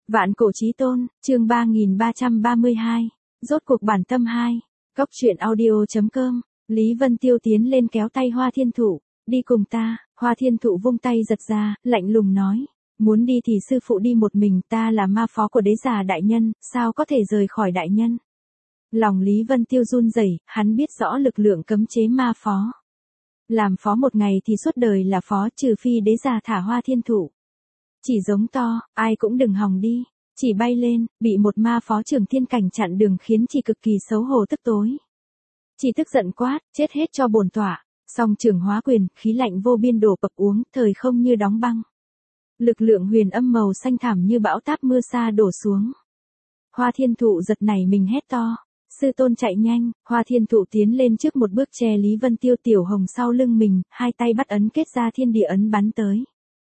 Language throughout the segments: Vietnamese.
Vạn cổ chí tôn, chương 3332. Rốt cuộc bản tâm 2. Cốc truyện audio.com. Lý Vân Tiêu tiến lên kéo tay Hoa Thiên Thụ. Đi cùng ta. Hoa Thiên Thụ vung tay giật ra, lạnh lùng nói. Muốn đi thì sư phụ đi một mình, ta là ma phó của đế già đại nhân, sao có thể rời khỏi đại nhân. Lòng Lý Vân Tiêu run rẩy, hắn biết rõ lực lượng cấm chế ma phó. Làm phó một ngày thì suốt đời là phó, trừ phi đế già thả Hoa Thiên Thụ. Chỉ giống to, ai cũng đừng hòng đi. Chỉ bay lên, bị một ma phó trưởng thiên cảnh chặn đường khiến chỉ cực kỳ xấu hổ tức tối. Chỉ tức giận quát, chết hết cho bổn tọa. Song trường hóa quyền, khí lạnh vô biên đổ bập uống, thời không như đóng băng. Lực lượng huyền âm màu xanh thẳm như bão táp mưa sa đổ xuống. Hoa Thiên Thụ giật nảy mình hét to. Sư tôn chạy nhanh, Hoa Thiên Thụ tiến lên trước một bước che Lý Vân Tiêu tiểu hồng sau lưng mình, hai tay bắt ấn kết ra thiên địa ấn bắn tới.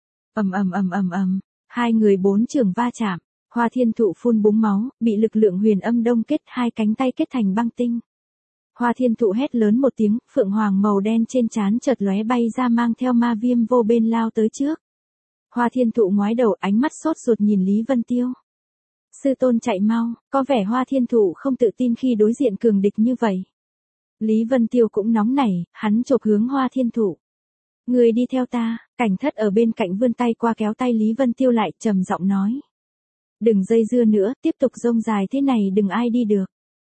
ầm, hai người bốn trường va chạm, Hoa Thiên Thụ phun búng máu, bị lực lượng huyền âm đông kết, hai cánh tay kết thành băng tinh. Hoa Thiên Thụ hét lớn một tiếng, phượng hoàng màu đen trên trán chợt lóe bay ra mang theo ma viêm vô bên lao tới trước. Hoa Thiên Thụ ngoái đầu, ánh mắt sốt ruột nhìn Lý Vân Tiêu. Sư tôn chạy mau, có vẻ Hoa Thiên Thụ không tự tin khi đối diện cường địch như vậy. Lý Vân Tiêu cũng nóng nảy, hắn chộp hướng Hoa Thiên Thụ. Người đi theo ta. Cảnh Thất ở bên cạnh vươn tay qua kéo tay Lý Vân Tiêu lại, trầm giọng nói. Đừng dây dưa nữa, tiếp tục rông dài thế này đừng ai đi được.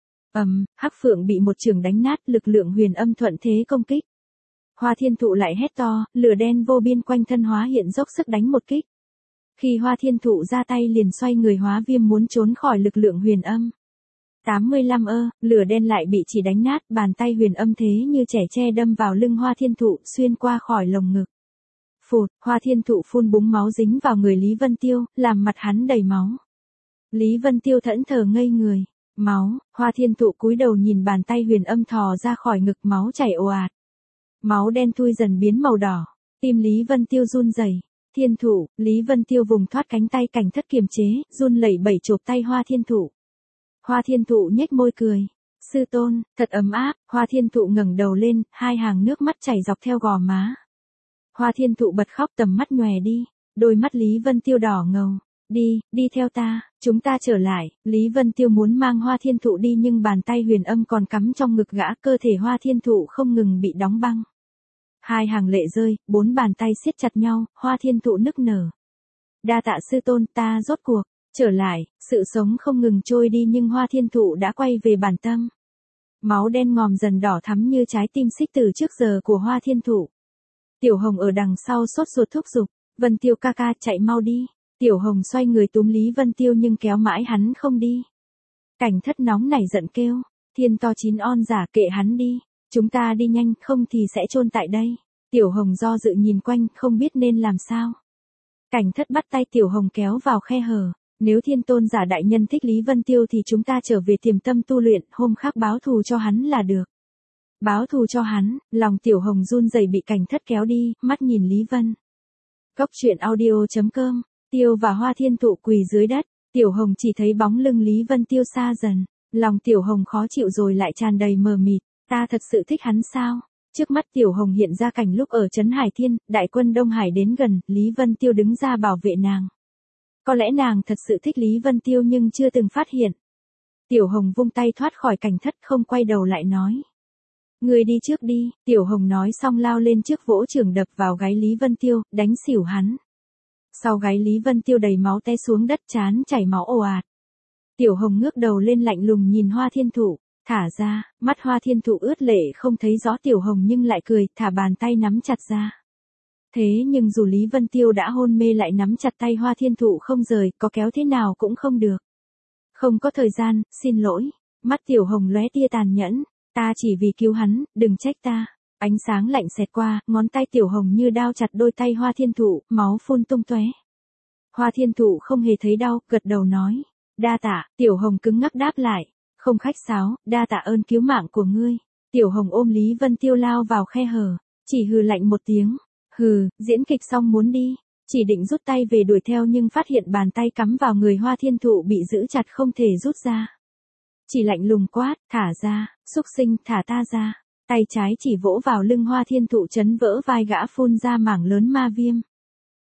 Hắc Phượng bị một chưởng đánh nát, lực lượng huyền âm thuận thế công kích. Hoa Thiên Thụ lại hét to, lửa đen vô biên quanh thân hóa hiện dốc sức đánh một kích. Khi Hoa Thiên Thụ ra tay liền xoay người hóa viêm muốn trốn khỏi lực lượng huyền âm. 85 lửa đen lại bị chỉ đánh nát, bàn tay huyền âm thế như trẻ tre đâm vào lưng Hoa Thiên Thụ, xuyên qua khỏi lồng ngực. Phụt, Hoa Thiên Thụ phun búng máu dính vào người Lý Vân Tiêu, làm mặt hắn đầy máu. Lý Vân Tiêu thẫn thờ ngây người. Máu, Hoa Thiên Thụ cúi đầu nhìn bàn tay huyền âm thò ra khỏi ngực, máu chảy ồ ạt. Máu đen thui dần biến màu đỏ. Tim Lý Vân Tiêu run rẩy. Thiên Thụ, Lý Vân Tiêu vùng thoát cánh tay Cảnh Thất kiềm chế, run lẩy bẩy chộp tay Hoa Thiên Thụ. Hoa Thiên Thụ nhếch môi cười. Sư tôn, thật ấm áp. Hoa Thiên Thụ ngẩng đầu lên, hai hàng nước mắt chảy dọc theo gò má. Hoa Thiên Thụ bật khóc, tầm mắt nhòe đi. Đôi mắt Lý Vân Tiêu đỏ ngầu. Đi theo ta, chúng ta trở lại. Lý Vân Tiêu muốn mang Hoa Thiên Thụ đi nhưng bàn tay huyền âm còn cắm trong ngực gã, cơ thể Hoa Thiên Thụ không ngừng bị đóng băng. Hai hàng lệ rơi, bốn bàn tay siết chặt nhau, Hoa Thiên Thụ nức nở. Đa tạ sư tôn, ta rốt cuộc trở lại. Sự sống không ngừng trôi đi nhưng Hoa Thiên Thụ đã quay về bản tâm. Máu đen ngòm dần đỏ thắm như trái tim xích từ trước giờ của Hoa Thiên Thụ. Tiểu Hồng ở đằng sau sốt ruột thúc giục, Vân Tiêu ca ca chạy mau đi. Tiểu Hồng xoay người túm Lý Vân Tiêu nhưng kéo mãi hắn không đi. Cảnh Thất nóng nảy giận kêu, thiên to chín on giả, kệ hắn đi. Chúng ta đi nhanh, không thì sẽ chôn tại đây. Tiểu Hồng do dự nhìn quanh, không biết nên làm sao. Cảnh Thất bắt tay Tiểu Hồng kéo vào khe hở. Nếu thiên tôn giả đại nhân thích Lý Vân Tiêu thì chúng ta trở về tiềm tâm tu luyện, hôm khác báo thù cho hắn là được. Báo thù cho hắn, lòng Tiểu Hồng run rẩy bị Cảnh Thất kéo đi, mắt nhìn Lý Vân. Cốc truyện audio.com. Tiêu và Hoa Thiên Thụ quỳ dưới đất, Tiểu Hồng chỉ thấy bóng lưng Lý Vân Tiêu xa dần, lòng Tiểu Hồng khó chịu rồi lại tràn đầy mờ mịt, ta thật sự thích hắn sao? Trước mắt Tiểu Hồng hiện ra cảnh lúc ở trấn Hải Thiên, đại quân Đông Hải đến gần, Lý Vân Tiêu đứng ra bảo vệ nàng. Có lẽ nàng thật sự thích Lý Vân Tiêu nhưng chưa từng phát hiện. Tiểu Hồng vung tay thoát khỏi Cảnh Thất, không quay đầu lại nói. Người đi trước đi. Tiểu Hồng nói xong lao lên trước vỗ chưởng đập vào gáy Lý Vân Tiêu, đánh xỉu hắn. Sau gáy Lý Vân Tiêu đầy máu té xuống đất, trán chảy máu ồ ạt. Tiểu Hồng ngước đầu lên lạnh lùng nhìn Hoa Thiên Thụ, thả ra, mắt Hoa Thiên Thụ ướt lệ không thấy rõ Tiểu Hồng nhưng lại cười, thả bàn tay nắm chặt ra. Thế nhưng dù Lý Vân Tiêu đã hôn mê lại nắm chặt tay Hoa Thiên Thụ không rời, có kéo thế nào cũng không được. Không có thời gian, xin lỗi. Mắt Tiểu Hồng lóe tia tàn nhẫn, ta chỉ vì cứu hắn, đừng trách ta. Ánh sáng lạnh xẹt qua, ngón tay Tiểu Hồng như đao chặt đôi tay Hoa Thiên Thụ, máu phun tung tóe. Hoa Thiên Thụ không hề thấy đau, gật đầu nói. Đa tạ. Tiểu Hồng cứng ngắc đáp lại. Không khách sáo, đa tạ ơn cứu mạng của ngươi. Tiểu Hồng ôm Lý Vân Tiêu lao vào khe hở, chỉ hừ lạnh một tiếng. Hừ, diễn kịch xong muốn đi. Chỉ định rút tay về đuổi theo nhưng phát hiện bàn tay cắm vào người Hoa Thiên Thụ bị giữ chặt không thể rút ra. Chỉ lạnh lùng quát, thả ra, xúc sinh, thả ta ra. Tay trái chỉ vỗ vào lưng Hoa Thiên Thụ chấn vỡ vai gã, phun ra mảng lớn ma viêm.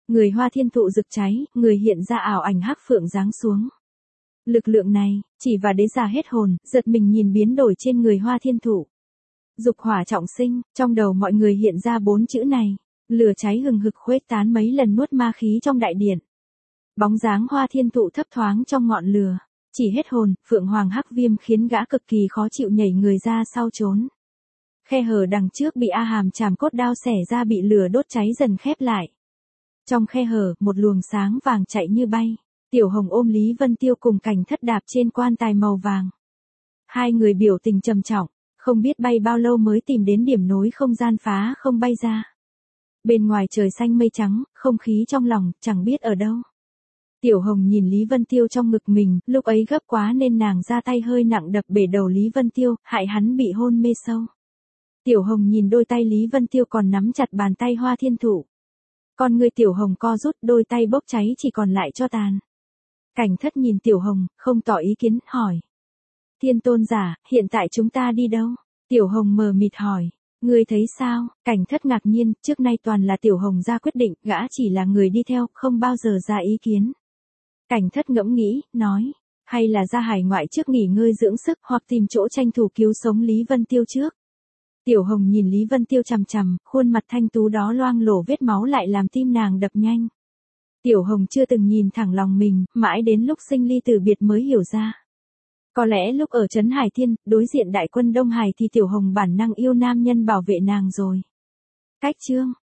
Người Hoa Thiên Thụ rực cháy, người hiện ra ảo ảnh hắc phượng giáng xuống. Lực lượng này, chỉ và đế già hết hồn, giật mình nhìn biến đổi trên người Hoa Thiên Thụ. Dục hỏa trọng sinh, trong đầu mọi người hiện ra 4 chữ này. Lửa cháy hừng hực khuếch tán mấy lần nuốt ma khí trong đại điện. Bóng dáng Hoa Thiên Thụ thấp thoáng trong ngọn lửa. Chỉ hết hồn, Phượng Hoàng Hắc Viêm khiến gã cực kỳ khó chịu nhảy người ra sau trốn. Khe hở đằng trước bị A Hàm chảm cốt đao xẻ ra bị lửa đốt cháy dần khép lại. Trong khe hở, một luồng sáng vàng chạy như bay. Tiểu Hồng ôm Lý Vân Tiêu cùng Cảnh Thất đạp trên quan tài màu vàng. Hai người biểu tình trầm trọng, không biết bay bao lâu mới tìm đến điểm nối không gian phá không bay ra. Bên ngoài trời xanh mây trắng, không khí trong lòng, chẳng biết ở đâu. Tiểu Hồng nhìn Lý Vân Tiêu trong ngực mình, lúc ấy gấp quá nên nàng ra tay hơi nặng đập bể đầu Lý Vân Tiêu, hại hắn bị hôn mê sâu. Tiểu Hồng nhìn đôi tay Lý Vân Tiêu còn nắm chặt bàn tay Hoa Thiên Thụ. Con người Tiểu Hồng co rút, đôi tay bốc cháy chỉ còn lại tro tàn. Cảnh Thất nhìn Tiểu Hồng, không tỏ ý kiến, hỏi. Thiên tôn giả, hiện tại chúng ta đi đâu? Tiểu Hồng mờ mịt hỏi. Ngươi thấy sao? Cảnh Thất ngạc nhiên, trước nay toàn là Tiểu Hồng ra quyết định, gã chỉ là người đi theo, không bao giờ ra ý kiến. Cảnh Thất ngẫm nghĩ, nói. Hay là ra hải ngoại trước nghỉ ngơi dưỡng sức, hoặc tìm chỗ tranh thủ cứu sống Lý Vân Tiêu trước. Tiểu Hồng nhìn Lý Vân Tiêu chằm chằm, khuôn mặt thanh tú đó loang lổ vết máu lại làm tim nàng đập nhanh. Tiểu Hồng chưa từng nhìn thẳng lòng mình, mãi đến lúc sinh ly từ biệt mới hiểu ra. Có lẽ lúc ở Trấn Hải Thiên, đối diện đại quân Đông Hải thì Tiểu Hồng bản năng yêu nam nhân bảo vệ nàng rồi. Cách chương